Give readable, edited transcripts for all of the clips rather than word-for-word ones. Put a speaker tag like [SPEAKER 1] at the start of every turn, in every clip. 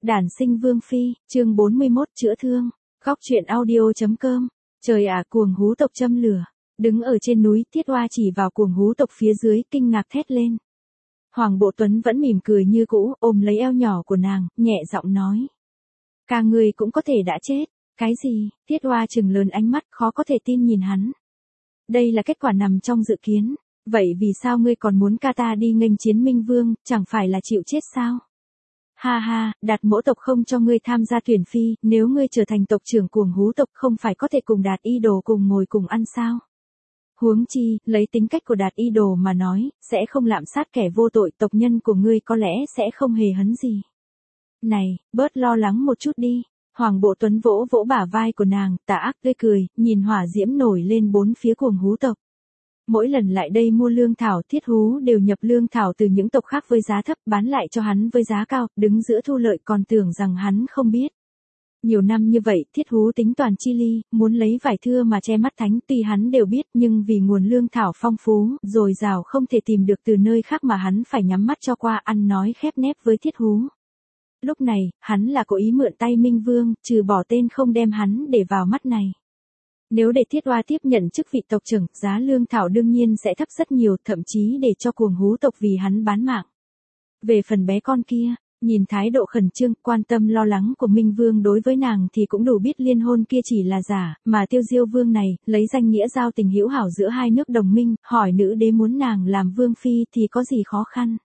[SPEAKER 1] Đản sinh vương phi, chương 41 chữa thương. Góc truyện audio.com. Trời ạ, cuồng hú tộc châm lửa. Đứng ở trên núi, Thiết Oa chỉ vào cuồng hú tộc phía dưới, kinh ngạc thét lên. Hoàng Bộ Tuấn vẫn mỉm cười như cũ, ôm lấy eo nhỏ của nàng, nhẹ giọng nói. Cả người cũng có thể đã chết. Cái gì? Thiết Oa trừng lớn ánh mắt, khó có thể tin nhìn hắn. Đây là kết quả nằm trong dự kiến. Vậy vì sao ngươi còn muốn ca ta đi nghênh chiến Minh Vương, chẳng phải là chịu chết sao? Ha ha, Đạt mỗ tộc không cho ngươi tham gia tuyển phi, nếu ngươi trở thành tộc trưởng cuồng hú tộc không phải có thể cùng Đạt y đồ cùng ngồi cùng ăn sao? Huống chi, lấy tính cách của Đạt y đồ mà nói, sẽ không lạm sát kẻ vô tội, tộc nhân của ngươi có lẽ sẽ không hề hấn gì. Này, bớt lo lắng một chút đi. Hoàng Bộ Tuấn vỗ vỗ bả vai của nàng, tà ác tươi cười, nhìn hỏa diễm nổi lên bốn phía cuồng hú tộc. Mỗi lần lại đây mua lương thảo, Thiết Hú đều nhập lương thảo từ những tộc khác với giá thấp, bán lại cho hắn với giá cao, đứng giữa thu lợi còn tưởng rằng hắn không biết. Nhiều năm như vậy, Thiết Hú tính toàn chi ly, muốn lấy vải thưa mà che mắt thánh, tuy hắn đều biết nhưng vì nguồn lương thảo phong phú, dồi dào không thể tìm được từ nơi khác mà hắn phải nhắm mắt cho qua, ăn nói khép nép với Thiết Hú. Lúc này, hắn là cố ý mượn tay Minh Vương, trừ bỏ tên không đem hắn để vào mắt này. Nếu để Thiết Oa tiếp nhận chức vị tộc trưởng, giá lương thảo đương nhiên sẽ thấp rất nhiều, thậm chí để cho cuồng hú tộc vì hắn bán mạng. Về phần bé con kia, nhìn thái độ khẩn trương, quan tâm lo lắng của Minh Vương đối với nàng thì cũng đủ biết liên hôn kia chỉ là giả, mà Tiêu Diêu Vương này, lấy danh nghĩa giao tình hữu hảo giữa hai nước đồng minh, hỏi nữ đế muốn nàng làm vương phi thì có gì khó khăn.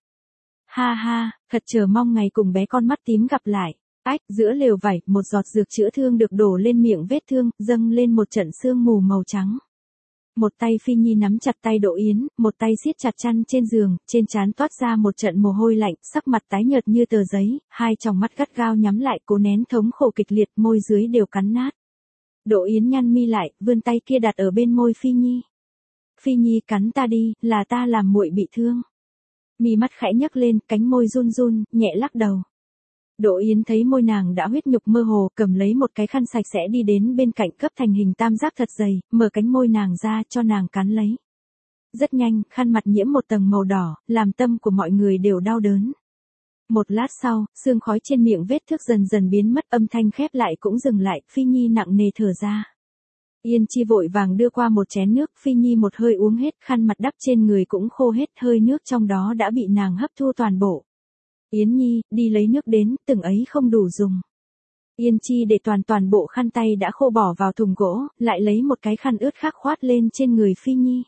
[SPEAKER 1] Ha ha, thật chờ mong ngày cùng bé con mắt tím gặp lại. Ách, giữa lều vải, một giọt dược chữa thương được đổ lên miệng vết thương, dâng lên một trận sương mù màu trắng. Một tay Phi Nhi nắm chặt tay Đỗ Yến, một tay siết chặt chăn trên giường, trên trán toát ra một trận mồ hôi lạnh, sắc mặt tái nhợt như tờ giấy, hai tròng mắt gắt gao nhắm lại, cố nén thống khổ kịch liệt, môi dưới đều cắn nát. Đỗ Yến nhăn mi lại, vươn tay kia đặt ở bên môi Phi Nhi. Phi Nhi cắn ta đi, là ta làm muội bị thương. Mi mắt khẽ nhấc lên, cánh môi run run, nhẹ lắc đầu. Đỗ Yến thấy môi nàng đã huyết nhục mơ hồ, cầm lấy một cái khăn sạch sẽ đi đến bên cạnh cấp thành hình tam giác thật dày, mở cánh môi nàng ra cho nàng cắn lấy. Rất nhanh, khăn mặt nhiễm một tầng màu đỏ, làm tâm của mọi người đều đau đớn. Một lát sau, sương khói trên miệng vết thương dần dần biến mất, âm thanh khép lại cũng dừng lại, Phi Nhi nặng nề thở ra. Yên Chi vội vàng đưa qua một chén nước, Phi Nhi một hơi uống hết, khăn mặt đắp trên người cũng khô hết, hơi nước trong đó đã bị nàng hấp thu toàn bộ. Yến Nhi, đi lấy nước đến, từng ấy không đủ dùng. Yên Chi để toàn bộ khăn tay đã khô bỏ vào thùng gỗ, lại lấy một cái khăn ướt khác khoát lên trên người Phi Nhi.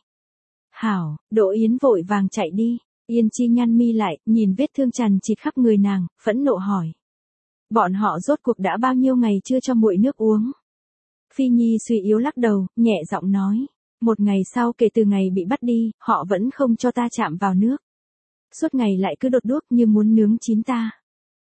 [SPEAKER 1] Hảo, Đỗ Yến vội vàng chạy đi. Yên Chi nhăn mi lại, nhìn vết thương chằn chịt khắp người nàng, phẫn nộ hỏi. Bọn họ rốt cuộc đã bao nhiêu ngày chưa cho muội nước uống? Phi Nhi suy yếu lắc đầu, nhẹ giọng nói. Một ngày sau kể từ ngày bị bắt đi, họ vẫn không cho ta chạm vào nước. Suốt ngày lại cứ đốt đuốc như muốn nướng chín ta.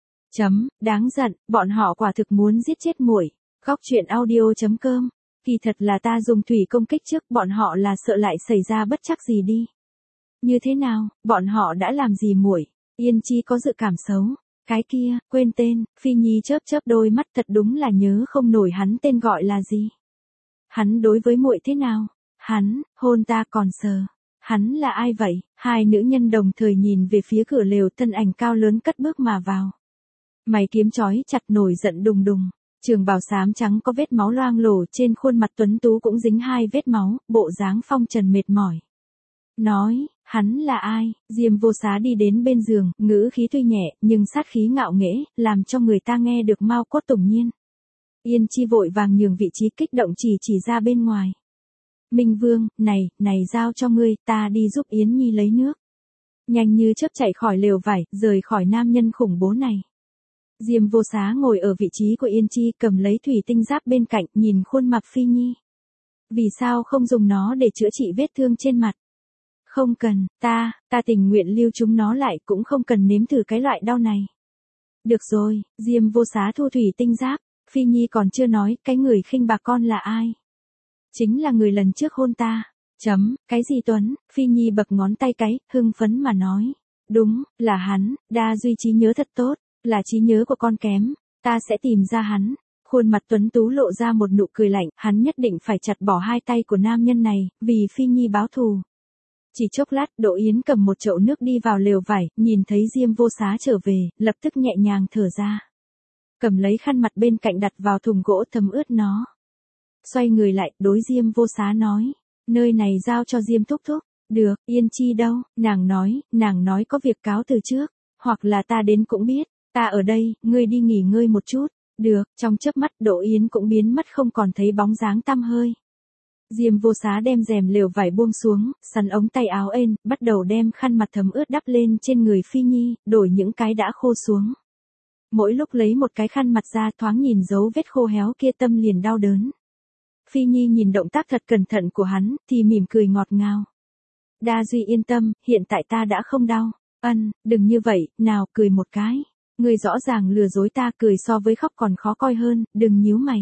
[SPEAKER 1] Đáng giận, bọn họ quả thực muốn giết chết muội. Góc truyện audio.com. Kỳ thật là ta dùng thủy công kích trước, bọn họ là sợ lại xảy ra bất trắc gì đi. Như thế nào, bọn họ đã làm gì muội? Yên Chi có dự cảm xấu. Cái kia, quên tên, Phi Nhi chớp chớp đôi mắt, thật đúng là nhớ không nổi hắn tên gọi là gì. Hắn đối với muội thế nào? Hắn, hôn ta còn sờ. Hắn là ai vậy? Hai nữ nhân đồng thời nhìn về phía cửa lều, thân ảnh cao lớn cất bước mà vào. Mày kiếm chói chặt, nổi giận đùng đùng. Trường bào xám trắng có vết máu loang lổ, trên khuôn mặt tuấn tú cũng dính hai vết máu, bộ dáng phong trần mệt mỏi. Nói, hắn là ai? Diêm Vô Xá đi đến bên giường, ngữ khí tuy nhẹ, nhưng sát khí ngạo nghễ, làm cho người ta nghe được mau cốt tủng nhiên. Yên Chi vội vàng nhường vị trí, kích động chỉ ra bên ngoài. Minh Vương, này giao cho ngươi, ta đi giúp Yến Nhi lấy nước. Nhanh như chớp chạy khỏi lều vải, rời khỏi nam nhân khủng bố này. Diêm Vô Xá ngồi ở vị trí của Yên Chi, cầm lấy thủy tinh giáp bên cạnh, nhìn khuôn mặt Phi Nhi. Vì sao không dùng nó để chữa trị vết thương trên mặt? Không cần, ta tình nguyện lưu chúng nó lại, cũng không cần nếm thử cái loại đau này. Được rồi, Diêm Vô Xá thu thủy tinh giáp, Phi Nhi còn chưa nói, cái người khinh bạc con là ai? Chính là người lần trước hôn ta. Cái gì Tuấn? Phi Nhi bập ngón tay cái, hưng phấn mà nói. Đúng, là hắn, đa duy trí nhớ thật tốt, là trí nhớ của con kém, ta sẽ tìm ra hắn. Khuôn mặt Tuấn Tú lộ ra một nụ cười lạnh, hắn nhất định phải chặt bỏ hai tay của nam nhân này, vì Phi Nhi báo thù. Chỉ chốc lát, Đỗ Yến cầm một chậu nước đi vào lều vải, nhìn thấy Diêm Vô Xá trở về, lập tức nhẹ nhàng thở ra. cầm lấy khăn mặt bên cạnh đặt vào thùng gỗ thấm ướt nó. Xoay người lại, đối Diêm Vô Xá nói, nơi này giao cho Diêm thúc thúc. Được, Yên Chi đâu, nàng nói có việc cáo từ trước, hoặc là ta đến cũng biết, ta ở đây, ngươi đi nghỉ ngơi một chút. Được, trong chớp mắt Đỗ Yến cũng biến mất không còn thấy bóng dáng tăm hơi. Diêm Vô Xá đem rèm lều vải buông xuống, sắn ống tay áo ên, bắt đầu đem khăn mặt thấm ướt đắp lên trên người Phi Nhi, đổi những cái đã khô xuống. Mỗi lúc lấy một cái khăn mặt ra thoáng nhìn dấu vết khô héo kia tâm liền đau đớn. Phi Nhi nhìn động tác thật cẩn thận của hắn, thì mỉm cười ngọt ngào. Đa Duy yên tâm, hiện tại ta đã không đau. Đừng như vậy, nào cười một cái. Ngươi rõ ràng lừa dối ta, cười so với khóc còn khó coi hơn, đừng nhíu mày.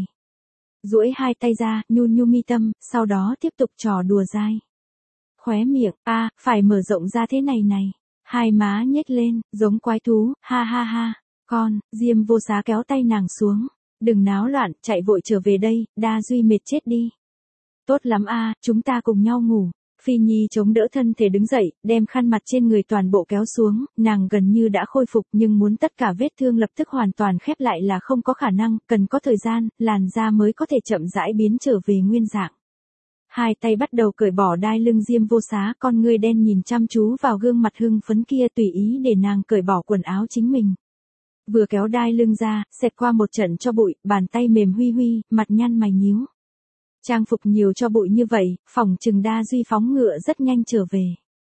[SPEAKER 1] Duỗi hai tay ra, nhu nhu mi tâm, sau đó tiếp tục trò đùa dai. Khóe miệng, phải mở rộng ra thế này này. Hai má nhếch lên, giống quái thú, ha ha ha. Diêm Vô Xá kéo tay nàng xuống. Đừng náo loạn, chạy vội trở về đây, Đa Duy mệt chết đi. Tốt lắm chúng ta cùng nhau ngủ. Phi Nhi chống đỡ thân thể đứng dậy, đem khăn mặt trên người toàn bộ kéo xuống, nàng gần như đã khôi phục nhưng muốn tất cả vết thương lập tức hoàn toàn khép lại là không có khả năng, cần có thời gian, làn da mới có thể chậm rãi biến trở về nguyên dạng. Hai tay bắt đầu cởi bỏ đai lưng Diêm Vô Xá, con ngươi đen nhìn chăm chú vào gương mặt hưng phấn kia tùy ý để nàng cởi bỏ quần áo chính mình. Vừa kéo đai lưng ra, xẹt qua một trận cho bụi, bàn tay mềm huy huy, mặt nhăn mày nhíu. Trang phục nhiều cho bụi như vậy, phỏng chừng Đa Duy phóng ngựa rất nhanh trở về.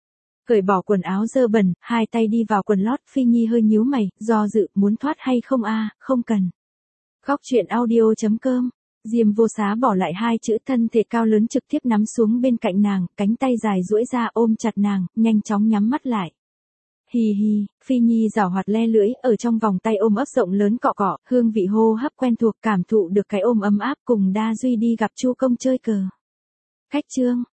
[SPEAKER 1] Cởi bỏ quần áo dơ bẩn, hai tay đi vào quần lót, Phi Nhi hơi nhíu mày, do dự, muốn thoát hay không không cần. Góc truyện audio.com. Diêm Vô Xá bỏ lại hai chữ, thân thể cao lớn trực tiếp nắm xuống bên cạnh nàng, cánh tay dài duỗi ra ôm chặt nàng, nhanh chóng nhắm mắt lại. Hì hì, Phi Nhi giảo hoạt le lưỡi, ở trong vòng tay ôm ấp rộng lớn cọ cọ, hương vị hô hấp quen thuộc, cảm thụ được cái ôm ấm áp, cùng Đa Duy đi gặp Chu Công chơi cờ. Khách chương.